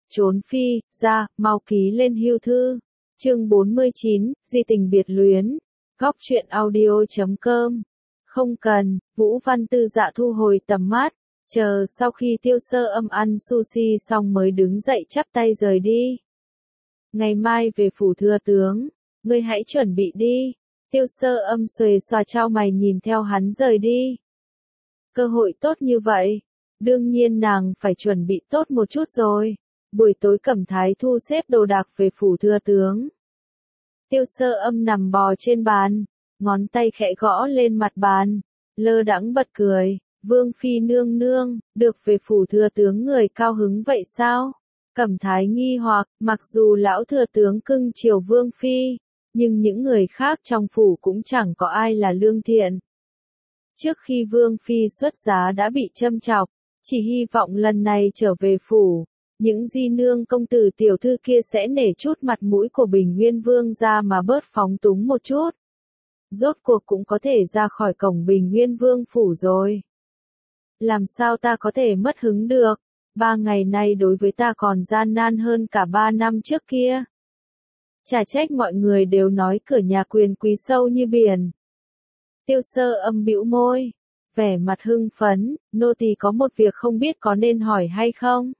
trốn phi, ra, mau ký lên hưu thư. Chương 49, di tình biệt luyến. Góc truyện audio.com. Không cần, Vũ Văn Tư Dạ thu hồi tầm mắt, chờ sau khi Tiêu Sơ Âm ăn sushi xong mới đứng dậy chắp tay rời đi. Ngày mai về phủ thừa tướng, ngươi hãy chuẩn bị đi. Tiêu Sơ Âm xuề xòa chau mày nhìn theo hắn rời đi. Cơ hội tốt như vậy, đương nhiên nàng phải chuẩn bị tốt một chút rồi. Buổi tối Cẩm Thái thu xếp đồ đạc về phủ thừa tướng. Tiêu Sơ Âm nằm bò trên bàn, ngón tay khẽ gõ lên mặt bàn, lơ đãng bật cười. Vương phi nương nương, được về phủ thừa tướng người cao hứng vậy sao? Cẩm Thái nghi hoặc, mặc dù lão thừa tướng cưng chiều vương phi, nhưng những người khác trong phủ cũng chẳng có ai là lương thiện. Trước khi vương phi xuất giá đã bị châm chọc, chỉ hy vọng lần này trở về phủ, những di nương công tử tiểu thư kia sẽ nể chút mặt mũi của Bình Nguyên Vương ra mà bớt phóng túng một chút. Rốt cuộc cũng có thể ra khỏi cổng Bình Nguyên Vương phủ rồi. Làm sao ta có thể mất hứng được, 3 ngày nay đối với ta còn gian nan hơn cả 3 năm trước kia. Chả trách mọi người đều nói cửa nhà quyền quý sâu như biển. Tiêu Sơ Âm bĩu môi, vẻ mặt hưng phấn, nô tỳ có một việc không biết có nên hỏi hay không.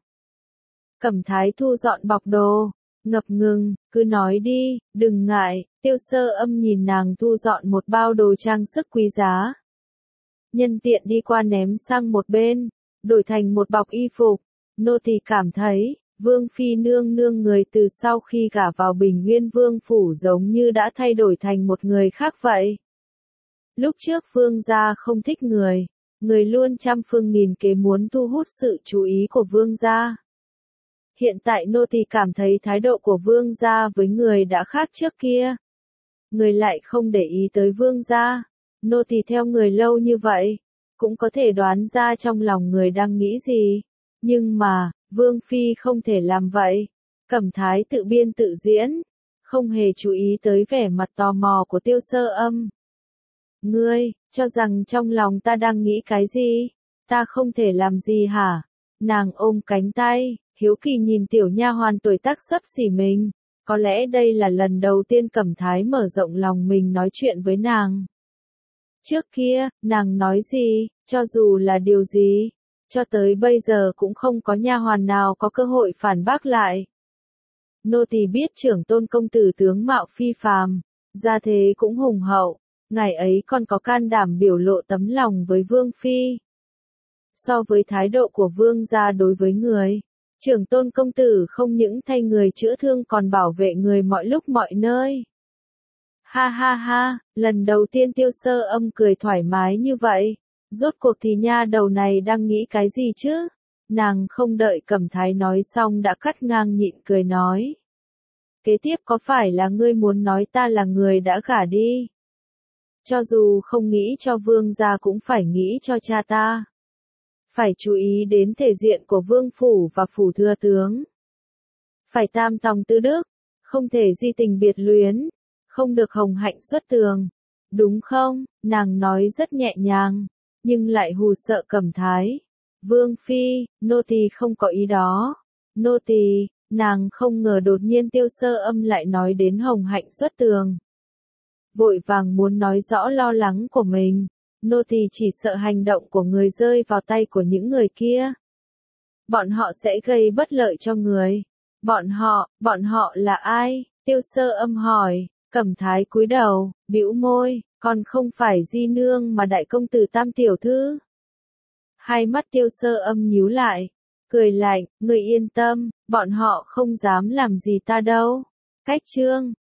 Cẩm Thái thu dọn bọc đồ, ngập ngừng, cứ nói đi, đừng ngại. Tiêu Sơ Âm nhìn nàng thu dọn một bao đồ trang sức quý giá. Nhân tiện đi qua ném sang một bên, đổi thành một bọc y phục. Nô tỳ cảm thấy, Vương phi nương nương người từ sau khi gả vào Bình Nguyên Vương phủ giống như đã thay đổi thành một người khác vậy. Lúc trước Vương gia không thích người luôn trăm phương nghìn kế muốn thu hút sự chú ý của Vương gia. Hiện tại nô tỳ cảm thấy thái độ của Vương gia với người đã khác trước kia. Người lại không để ý tới Vương gia. Nô tỳ theo người lâu như vậy, cũng có thể đoán ra trong lòng người đang nghĩ gì. Nhưng mà, Vương phi không thể làm vậy. Cẩm Thái tự biên tự diễn, không hề chú ý tới vẻ mặt tò mò của Tiêu Sơ Âm. Ngươi, cho rằng trong lòng ta đang nghĩ cái gì? Ta không thể làm gì hả? Nàng ôm cánh tay, hiếu kỳ nhìn tiểu nha hoàn tuổi tác xấp xỉ mình. Có lẽ đây là lần đầu tiên Cẩm Thái mở rộng lòng mình nói chuyện với nàng. Trước kia, nàng nói gì, cho dù là điều gì, cho tới bây giờ cũng không có nha hoàn nào có cơ hội phản bác lại. Nô tỳ biết trưởng tôn công tử tướng mạo phi phàm, gia thế cũng hùng hậu, ngài ấy còn có can đảm biểu lộ tấm lòng với vương phi. So với thái độ của vương gia đối với người, trưởng tôn công tử không những thay người chữa thương còn bảo vệ người mọi lúc mọi nơi. Ha ha ha, lần đầu tiên Tiêu Sơ Âm cười thoải mái như vậy. Rốt cuộc thì nha đầu này đang nghĩ cái gì chứ? Nàng không đợi Cẩm Thái nói xong đã cắt ngang nhịn cười nói. Kế tiếp có phải là ngươi muốn nói ta là người đã gả đi? Cho dù không nghĩ cho vương gia cũng phải nghĩ cho cha ta. Phải chú ý đến thể diện của vương phủ và phủ thừa tướng. Phải tam tòng tứ đức, không thể di tình biệt luyến, không được hồng hạnh xuất tường. Đúng không? Nàng nói rất nhẹ nhàng, nhưng lại hù sợ Cẩm Thái. Vương phi, nô tỳ không có ý đó. Nô tỳ, nàng không ngờ đột nhiên Tiêu Sơ Âm lại nói đến hồng hạnh xuất tường. Vội vàng muốn nói rõ lo lắng của mình. Nô tỳ chỉ sợ hành động của người rơi vào tay của những người kia. Bọn họ sẽ gây bất lợi cho người. Bọn họ là ai? Tiêu Sơ Âm hỏi. Cẩm Thái cúi đầu, bĩu môi, còn không phải di nương mà đại công tử Tam tiểu thư. Hai mắt Tiêu Sơ Âm nhíu lại, cười lạnh, người yên tâm, bọn họ không dám làm gì ta đâu. Cách chương